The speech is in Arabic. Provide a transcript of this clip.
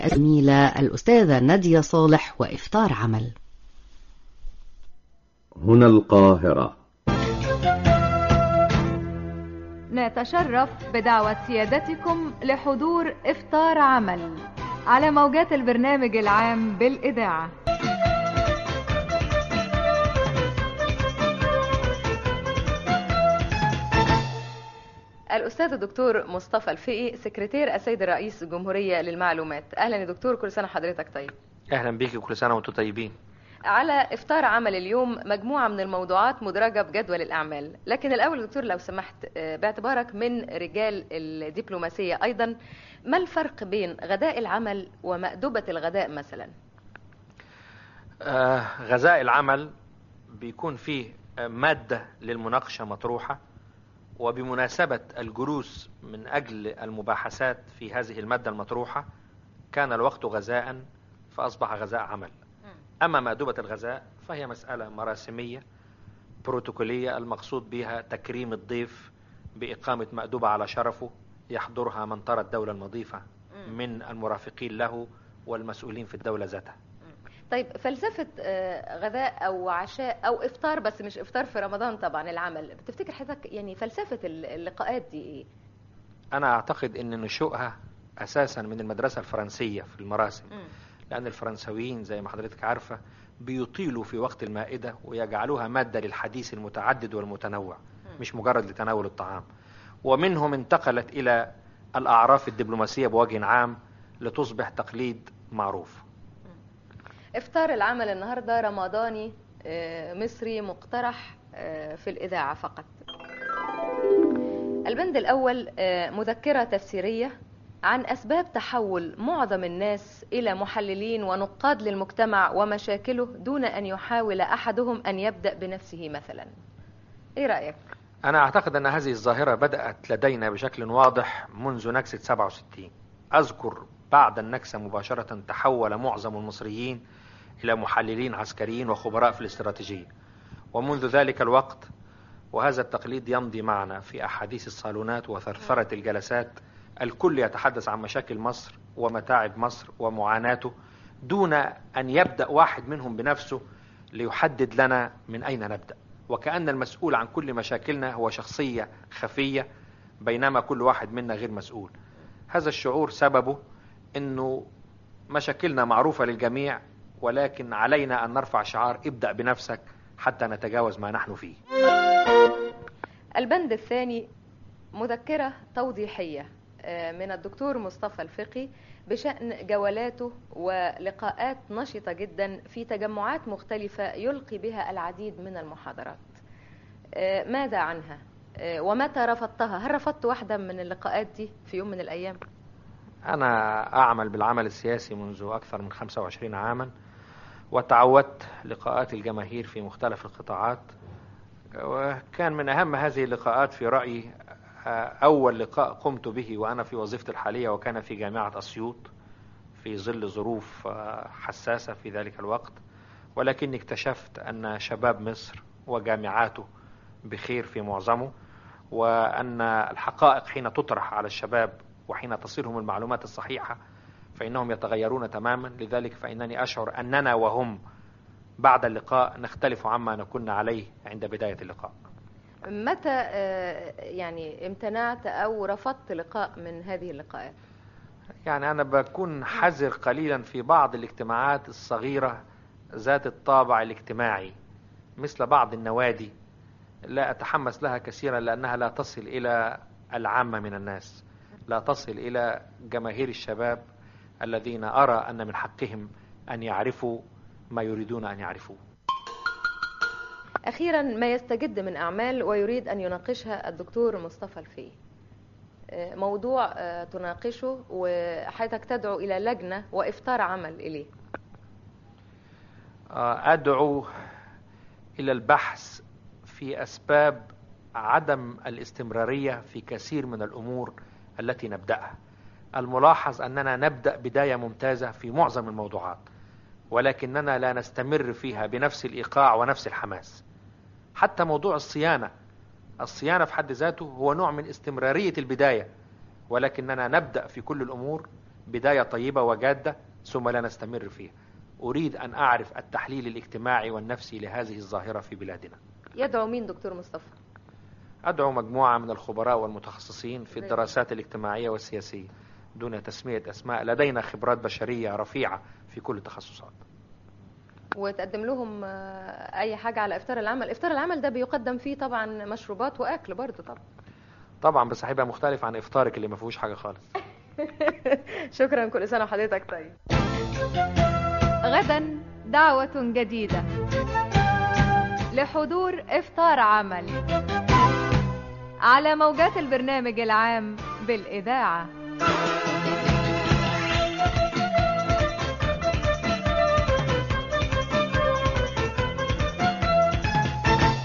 الزميلة الأستاذة نادية صالح وإفطار عمل. هنا القاهرة. نتشرف بدعوة سيادتكم لحضور إفطار عمل على موجات البرنامج العام بالإذاعة. الأستاذ الدكتور مصطفى الفقي، سكرتير السيد الرئيس الجمهورية للمعلومات. أهلا يا دكتور، كل سنة حضرتك طيب. أهلا بيك، كل سنة وانتم طيبين. على إفطار عمل اليوم مجموعة من الموضوعات مدرجة بجدول الأعمال، لكن الأول دكتور لو سمحت باعتبارك من رجال الدبلوماسية أيضا، ما الفرق بين غداء العمل ومأدبة الغداء مثلا؟ غذاء العمل بيكون فيه مادة للمناقشة مطروحة، وبمناسبة الجلوس من أجل المباحثات في هذه المادة المطروحة كان الوقت غذاء فأصبح غذاء عمل. أما مأدبة الغذاء فهي مسألة مراسمية بروتوكولية المقصود بها تكريم الضيف بإقامة مأدبة على شرفه يحضرها من ترى الدولة المضيفة من المرافقين له والمسؤولين في الدولة ذاتها. طيب فلسفة غذاء أو عشاء أو إفطار، بس مش إفطار في رمضان طبعا، العمل، بتفتكر حضرتك يعني فلسفة اللقاءات دي إيه؟ أنا أعتقد أن نشوءها أساسا من المدرسة الفرنسية في المراسم، لأن الفرنسويين زي ما حضرتك عارفة بيطيلوا في وقت المائدة ويجعلوها مادة للحديث المتعدد والمتنوع، مش مجرد لتناول الطعام. ومنهم انتقلت إلى الأعراف الدبلوماسية بوجه عام لتصبح تقليد معروف. إفطار العمل النهاردة رمضاني مصري مقترح في الإذاعة فقط. البند الأول مذكرة تفسيرية عن أسباب تحول معظم الناس إلى محللين ونقاد للمجتمع ومشاكله دون أن يحاول أحدهم أن يبدأ بنفسه مثلا. إيه رأيك؟ أنا أعتقد أن هذه الظاهرة بدأت لدينا بشكل واضح منذ نكسة 67. أذكر بعد النكسة مباشرة تحول معظم المصريين إلى محللين عسكريين وخبراء في الاستراتيجية، ومنذ ذلك الوقت وهذا التقليد يمضي معنا في أحاديث الصالونات وثرثرة الجلسات. الكل يتحدث عن مشاكل مصر ومتاعب مصر ومعاناته دون أن يبدأ واحد منهم بنفسه ليحدد لنا من أين نبدأ، وكأن المسؤول عن كل مشاكلنا هو شخصية خفية بينما كل واحد منا غير مسؤول. هذا الشعور سببه أنه مشاكلنا معروفة للجميع، ولكن علينا أن نرفع شعار ابدأ بنفسك حتى نتجاوز ما نحن فيه. البند الثاني مذكرة توضيحية من الدكتور مصطفى الفقي بشأن جولاته ولقاءات نشطة جدا في تجمعات مختلفة يلقي بها العديد من المحاضرات. ماذا عنها ومتى رفضتها؟ هل رفضت واحدة من اللقاءات دي في يوم من الأيام؟ أنا أعمل بالعمل السياسي منذ أكثر من 25 عاما، وتعودت لقاءات الجماهير في مختلف القطاعات، وكان من أهم هذه اللقاءات في رأيي أول لقاء قمت به وأنا في وظيفتي الحالية، وكان في جامعة أسيوط في ظل ظروف حساسة في ذلك الوقت، ولكني اكتشفت أن شباب مصر وجامعاته بخير في معظمه، وأن الحقائق حين تطرح على الشباب وحين تصلهم المعلومات الصحيحة فإنهم يتغيرون تماما. لذلك فإنني أشعر أننا وهم بعد اللقاء نختلف عما كنا عليه عند بداية اللقاء. متى يعني امتنعت أو رفضت لقاء من هذه اللقاءات؟ يعني أنا بكون حذر قليلا في بعض الاجتماعات الصغيرة ذات الطابع الاجتماعي مثل بعض النوادي، لا أتحمس لها كثيرا لأنها لا تصل إلى العامة من الناس، لا تصل إلى جماهير الشباب الذين أرى أن من حقهم أن يعرفوا ما يريدون أن يعرفوه. أخيرا، ما يستجد من أعمال ويريد أن يناقشها الدكتور مصطفى الفقي، موضوع تناقشه وحيثك تدعو إلى لجنة وإفطار عمل إليه. أدعو إلى البحث في أسباب عدم الاستمرارية في كثير من الأمور التي نبدأها. الملاحظ أننا نبدأ بداية ممتازة في معظم الموضوعات، ولكننا لا نستمر فيها بنفس الإيقاع ونفس الحماس. حتى موضوع الصيانة في حد ذاته هو نوع من استمرارية البداية، ولكننا نبدأ في كل الأمور بداية طيبة وجادة ثم لا نستمر فيها. أريد أن أعرف التحليل الاجتماعي والنفسي لهذه الظاهرة في بلادنا. يدعو مين دكتور مصطفى؟ أدعو مجموعة من الخبراء والمتخصصين في الدراسات الاجتماعية والسياسية دون تسمية أسماء، لدينا خبرات بشرية رفيعة في كل التخصصات. وتقدم لهم أي حاجة على إفطار العمل. إفطار العمل ده بيقدم فيه طبعا مشروبات وأكل برضو طبعا بس هيبقى مختلف عن إفطارك اللي ما فيهوش حاجة خالص. شكرا، كل سنة وحضرتك طيب. غدا دعوة جديدة لحضور إفطار عمل على موجات البرنامج العام بالإذاعة.